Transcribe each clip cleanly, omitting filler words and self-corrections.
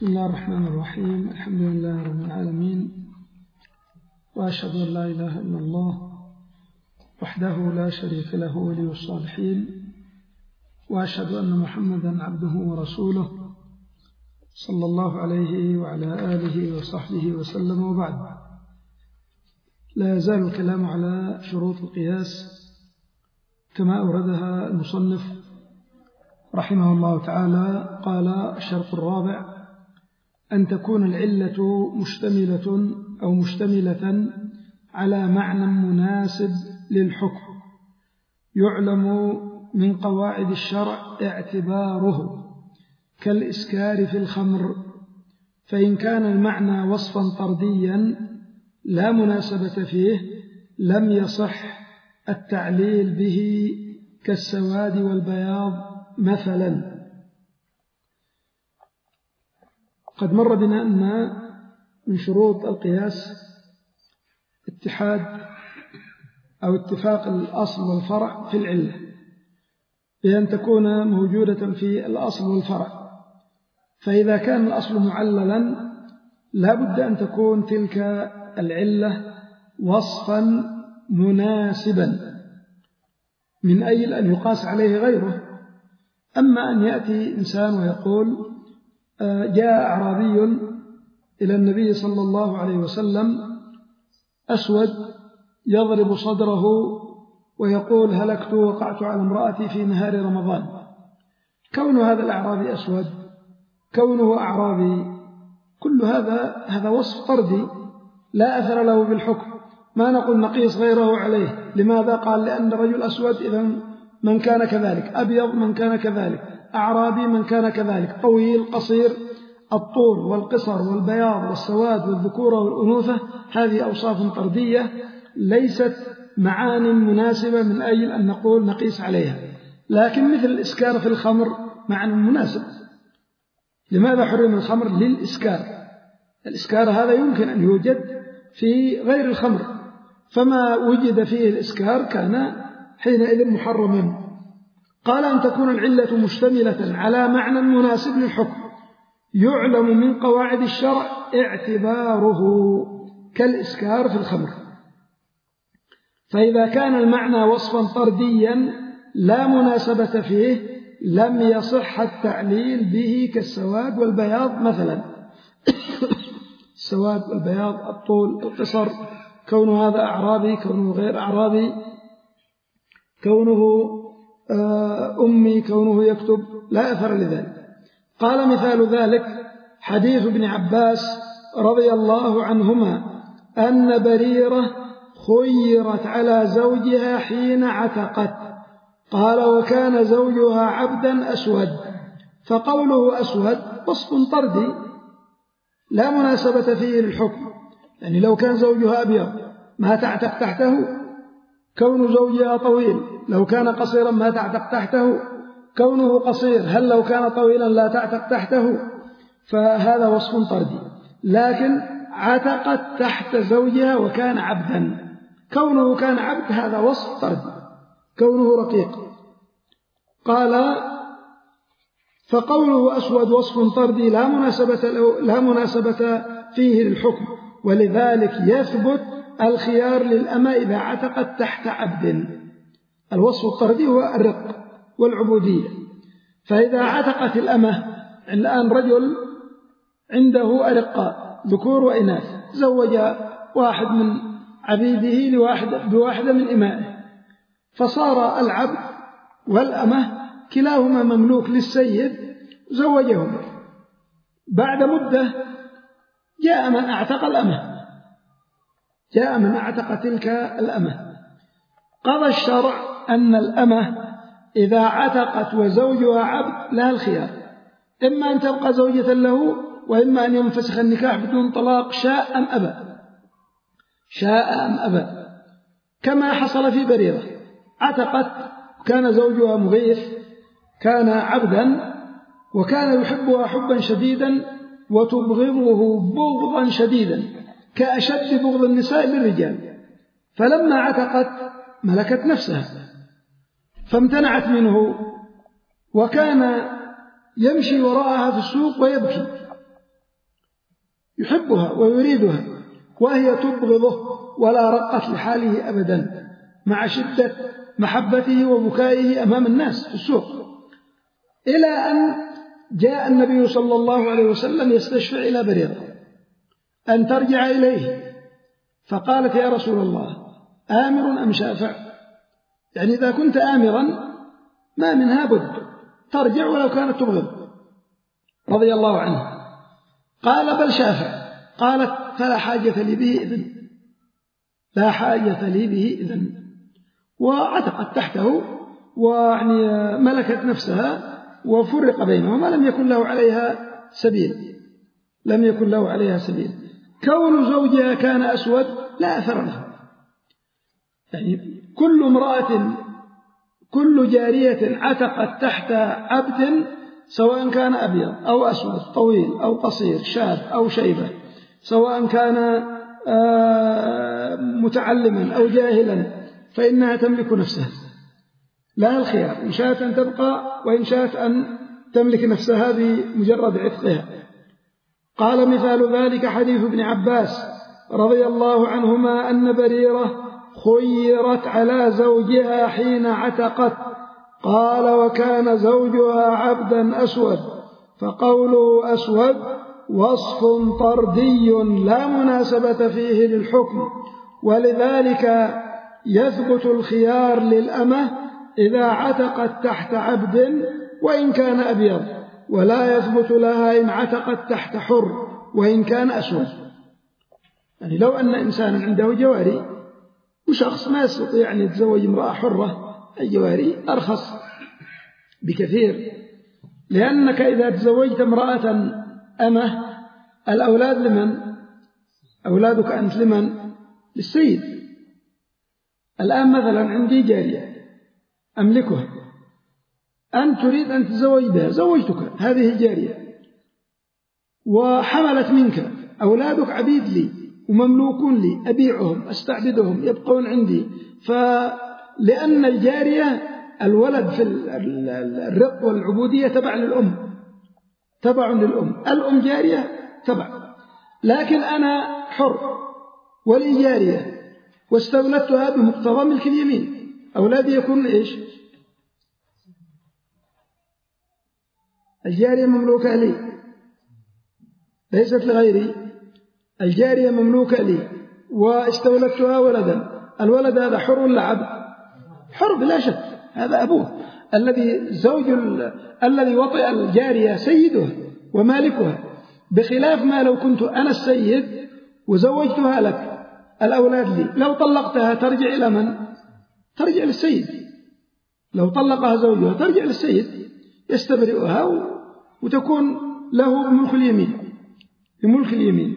بسم الله الرحمن الرحيم. الحمد لله رب العالمين، وأشهد أن لا إله إلا الله وحده لا شريك له ولي الصالحين، وأشهد أن محمدا عبده ورسوله صلى الله عليه وعلى آله وصحبه وسلم. وبعد، لا يزال الكلام على شروط القياس كما أوردها المصنف رحمه الله تعالى. قال: الشرط الرابع أن تكون العلة مشتملة على معنى مناسب للحكم يعلم من قواعد الشرع اعتباره، كالإسكار في الخمر، فإن كان المعنى وصفا طرديا لا مناسبة فيه لم يصح التعليل به، كالسواد والبياض مثلا. قد مر بنا أن من شروط القياس اتفاق الأصل والفرع في العلة، بأن تكون موجودة في الأصل والفرع. فإذا كان الأصل معللا لا بد أن تكون تلك العلة وصفا مناسبا من أجل أن يقاس عليه غيره. أما أن يأتي إنسان ويقول: جاء أعرابي إلى النبي صلى الله عليه وسلم أسود يضرب صدره ويقول: هلكت وقعت على امرأتي في نهار رمضان. كون هذا الأعرابي أسود، كونه أعرابي، كل هذا وصف طردي لا أثر له بالحكم. ما نقول نقيس غيره عليه. لماذا؟ قال: لأن الرجل أسود، إذن من كان كذلك، أبيض من كان كذلك، أعرابي من كان كذلك، طويل قصير، الطول والقصر والبياض والسواد والذكورة والأنوثة، هذه أوصاف طردية ليست معاني مناسبة من أجل أن نقول نقيس عليها. لكن مثل الإسكار في الخمر معنى مناسب. لماذا حرم الخمر؟ للإسكار. الإسكار هذا يمكن أن يوجد في غير الخمر، فما وجد فيه الإسكار كان حينئذ محرما. قال: أن تكون العلة مشتملة على معنى مناسب للحكم يعلم من قواعد الشرع اعتباره، كالإسكار في الخمر. فإذا كان المعنى وصفا طرديا لا مناسبة فيه لم يصح التعليل به، كالسواد والبياض مثلا. السواد والبياض، الطول، القصر، كونه هذا أعرابي، كونه غير أعرابي، كونه أمي، كونه يكتب، لا أثر لذلك. قال: مثال ذلك حديث ابن عباس رضي الله عنهما أن بريرة خيرت على زوجها حين عتقت. قال: وكان زوجها عبدا أسود. فقوله أسود وصف طردي لا مناسبة فيه للحكم. يعني لو كان زوجها أبيض ما تعتق تحته. كون زوجها طويل لو كان قصيرا ما تعتق تحته. كونه قصير هل لو كان طويلا لا تعتق تحته. فهذا وصف طردي. لكن عتقت تحت زوجها وكان عبدا. كونه كان عبد هذا وصف طردي، كونه رقيق. قال: فقوله أسود وصف طردي لا مناسبة فيه للحكم، ولذلك يثبت الخيار للأمة إذا عتقت تحت عبد. الوصف الطردي هو الرق والعبودية. فإذا عتقت الأمة، الآن رجل عنده أرقاء ذكور وإناث، زوج واحد من عبيده بواحدة من إمائه، فصار العبد والأمة كلاهما مملوك للسيد، زوجهما. بعد مدة جاء من أعتق الأمة، جاء من أعتق تلك الأمة. قضى الشرع أن الأمة إذا عتقت وزوجها عبد لها الخيار، إما أن تبقى زوجة له، وإما أن ينفسخ النكاح بدون طلاق، شاء أم أبى، شاء أم أبى. كما حصل في بريرة، عتقت، كان زوجها مغيث، كان عبدا، وكان يحبها حبا شديدا وتبغضه بغضا شديدا، كأشد بغض النساء للرجال. فلما عتقت ملكت نفسها فامتنعت منه، وكان يمشي وراءها في السوق ويبكي، يحبها ويريدها وهي تبغضه ولا رقت لحاله أبدا مع شدة محبته وبكائه أمام الناس في السوق، إلى أن جاء النبي صلى الله عليه وسلم يستشفع إلى بريرة أن ترجع إليه، فقالت يا رسول الله آمر أم شافع؟ يعني إذا كنت آمرا ما منها بد ترجع ولو كانت تبغض رضي الله عنه. قال بل شافع. قالت فلا حاجة لي به إذن، لا حاجة لي به إذن. وعتقت تحته ويعني ملكت نفسها وفرق بينهما، لم يكن له عليها سبيل، لم يكن له عليها سبيل. كون زوجها كان أسود لا أثر له، يعني كل امرأة كل جارية عتقت تحت عبد سواء كان أبيض أو أسود طويل أو قصير شاب أو شيبة، سواء كان متعلما أو جاهلا، فإنها تملك نفسها، لا الخيار، إن شاءت أن تبقى وإن شاءت أن تملك نفسها بمجرد عتقها. قال مثال ذلك حديث ابن عباس رضي الله عنهما أن بريرة خيرت على زوجها حين عتقت، قال وكان زوجها عبدا أسود، فقوله أسود وصف طردي لا مناسبة فيه للحكم، ولذلك يثبت الخيار للأمة إذا عتقت تحت عبد وإن كان أبيض، ولا يثبت لها إن عتقت تحت حر وإن كان أسود. يعني لو أن إنسانا عنده جواري وشخص ما يستطيع أن يتزوج امرأة حرة، الجواري أرخص بكثير، لأنك إذا تزوجت امرأة أمة الأولاد لمن؟ أولادك أنت لمن؟ للسيد. الآن مثلا عندي جارية أملكها، أنت تريد أن تتزوج بها، زوجتك هذه الجارية وحملت منك، أولادك عبيد لي ومملوكون لي، أبيعهم أستعبدهم يبقون عندي، فلأن الجارية الولد في الرق والعبودية تبع للأم، تبع للأم، الأم جارية تبع، لكن أنا حر ولي جارية واستولدتها بمقتضى ملك اليمين، أولادي يكون إيش؟ الجارية مملوكة لي ليست لغيري، الجارية مملوكة لي واستولدتها ولدا، الولد هذا حر ولا عبد؟ حر بلا شك، هذا أبوه الذي زوج الذي وطئ الجارية سيدها ومالكها، بخلاف ما لو كنت أنا السيد وزوجتها لك، الأولاد لي، لو طلقتها ترجع إلى من؟ ترجع للسيد. لو طلقها زوجها ترجع للسيد يستبرئها وتكون له بملك اليمين، بملك اليمين.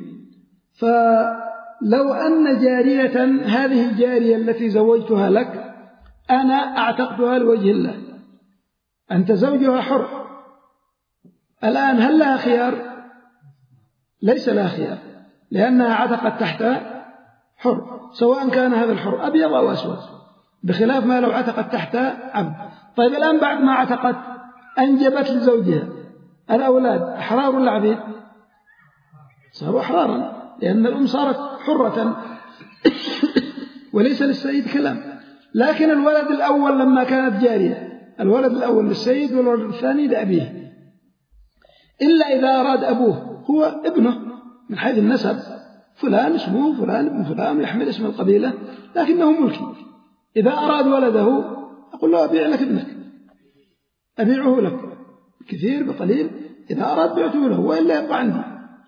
فلو أن جارية هذه الجارية التي زوجتها لك أنا أعتقدها لوجه الله، أنت زوجها حر، الآن هل لها خيار؟ ليس لها خيار، لأنها عتقت تحت حر، سواء كان هذا الحر أبيض أو أسود، بخلاف ما لو عتقت تحت عبد. طيب الآن بعد ما عتقت أنجبت لزوجها، الأولاد أحرار ولا عبيد؟ صاروا أحرارا، لأن الأم صارت حرة وليس للسيد كلام. لكن الولد الأول لما كانت جارية، الولد الأول للسيد والولد الثاني لأبيه، إلا إذا أراد أبوه هو ابنه من حيث النسب، فلان اسمه فلان ابن فلان يحمل اسم القبيلة لكنه ملكي. إذا أراد ولده أقول له أبيع لك ابنك، أبيعه لك كثير بقليل، إذا أراد بعته له وإلا يبقى عندي.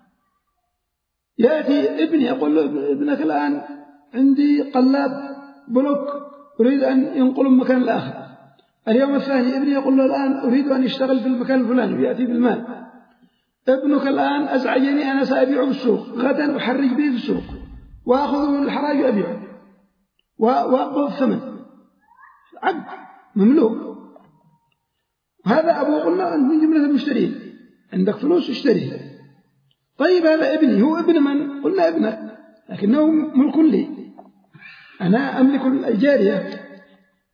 يأتي ابني أقول له ابنك الآن عندي قلاب بلوك أريد أن ينقل من مكان لآخر. اليوم الثاني ابني يقول له الآن أريد أن يشتغل في المكان الفلاني ويأتي بالمال. ابنك الآن أزعجني أنا سأبيعه بالسوق، غدا أحرج به في السوق وأخذه من الحراج وأبيعه وأقبض الثمن، عبد مملوك. هذا أبوه قلنا أنت من جملة المشترين، عندك فلوس اشتريها. طيب هذا ابني، هو ابن من؟ قلنا ابنك، لكنه ملك لي، أنا أملك الجارية.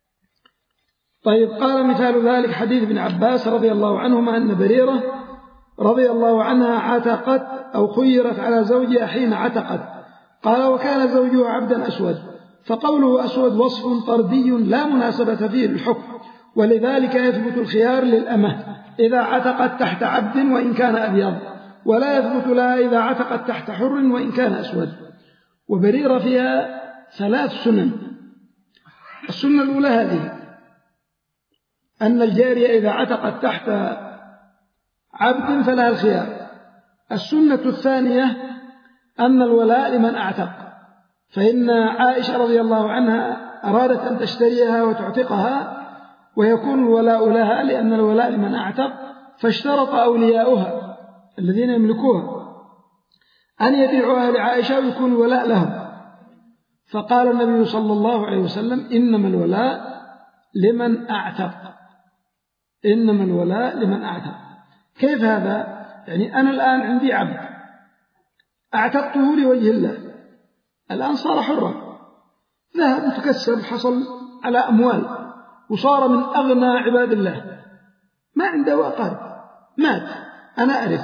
طيب قال مثال ذلك حديث ابن عباس رضي الله عنهما أن بريرة رضي الله عنها عتقت أو خيرت على زوجها حين عتقت. قال وكان زوجها عبدا أسود، فقوله أسود وصف طردي لا مناسبة فيه للحكم، ولذلك يثبت الخيار للأمة إذا عتقت تحت عبد وإن كان أبيض، ولا يثبت لها إذا عتقت تحت حر وإن كان أسود. وبريرة فيها 3 سنن. السنة الأولى هذه، أن الجارية إذا عتقت تحت عبد فلها الخيار. السنة الثانية أن الولاء لمن أعتق، فإن عائشة رضي الله عنها أرادت أن تشتريها وتعتقها ويكون الولاء لها لأن الولاء لمن أعتق، فاشترط أولياؤها الذين يملكوها أن يبيعوها لعائشة ويكون الولاء لهم. فقال النبي صلى الله عليه وسلم إنما الولاء لمن أعتق، إنما الولاء لمن أعتق. كيف هذا؟ يعني أنا الآن عندي عبد أعتقته لوجه الله، الآن صار حرا، ذهب تكسب، حصل على أموال وصار من أغنى عباد الله، ما عنده أقارب، مات، أنا أعرف.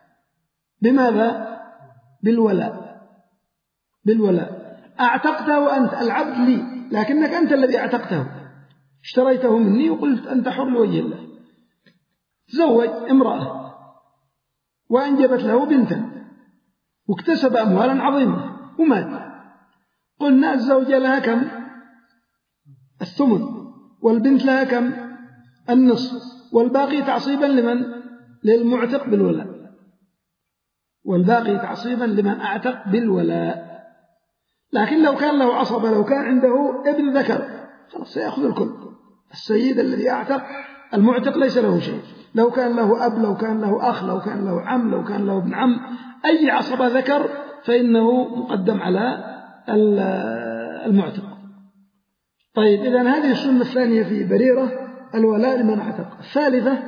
بماذا؟ بالولاء. بالولاء أعتقته وأنت العبد لي، لكنك أنت الذي أعتقته، اشتريته مني وقلت أنت حر لوجه الله. تزوج امرأة وأنجبت له بنتا واكتسب أموالا عظيمة ومات، قلنا الزوجة لها كم؟ الثمن، والبنت لها كم؟ النصف، والباقي تعصيبا لمن؟ للمعتق بالولاء، والباقي تعصيبا لمن أعتق بالولاء. لكن لو كان له عصبة، لو كان عنده ابن ذكر، خلاص سيأخذ الكل. السيد الذي أعتق المعتق ليس له شيء، لو كان له أب، لو كان له أخ، لو كان له عم، لو كان له ابن عم، أي عصبة ذكر فإنه مقدم على المعتق. طيب، إذن هذه السنة الثانية في بريرة، الولاء لمن أعتق. الثالثة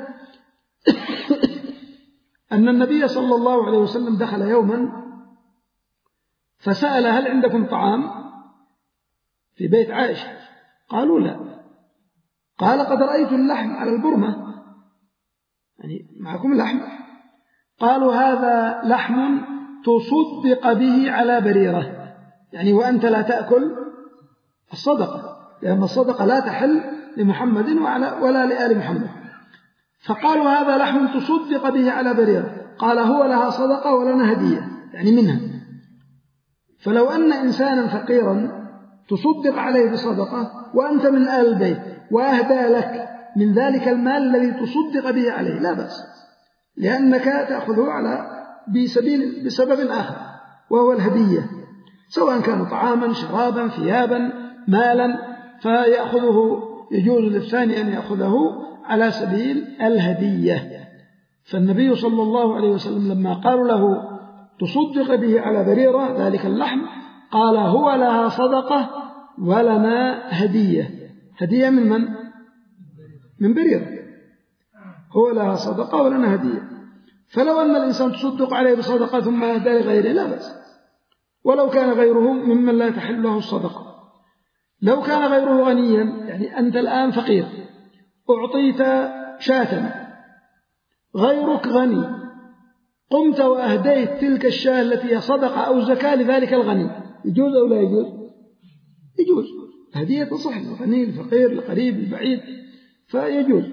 أن النبي صلى الله عليه وسلم دخل يوما فسأل هل عندكم طعام في بيت عائشة؟ قالوا لا. قال قد رأيت اللحم على البرمة، يعني معكم لحم؟ قالوا هذا لحم تصدق به على بريرة، يعني وأنت لا تأكل الصدقة، لأن الصدقة لا تحل لمحمد ولا لآل محمد. فقالوا هذا لحم تصدق به على بريرة. قال هو لها صدقة ولنا هدية، يعني منها. فلو أن إنسانا فقيرا تصدق عليه بصدقة وأنت من آل البيت وأهدى لك من ذلك المال الذي تصدق به عليه، لا بأس، لأنك تأخذه بسبب آخر وهو الهدية، سواء كان طعاما، شرابا، ثيابا، مالا، فيأخذه، يجوز للثاني أن يأخذه على سبيل الهدية. فالنبي صلى الله عليه وسلم لما قالوا له تصدق به على بريرة ذلك اللحم، قال هو لها صدقة ولنا هدية. هدية من من؟ من بريرة. هو لها صدقة ولنا هدية. فلو أن الإنسان تصدق عليه بصدقة ثم أهدى لغيره لا بأس، ولو كان غيره ممن لا تحل له الصدقة. لو كان غيره غنيا، يعني أنت الآن فقير أعطيت شاة، غيرك غني، قمت وأهديت تلك الشاة التي هي صدقة أو زكاة لذلك الغني، يجوز أو لا يجوز؟ يجوز. هدية تصح للغني، الفقير، القريب، البعيد، فيجوز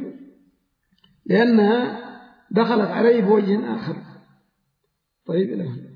لأنها دخلت عليه بوجه آخر. طيب، إلى هنا.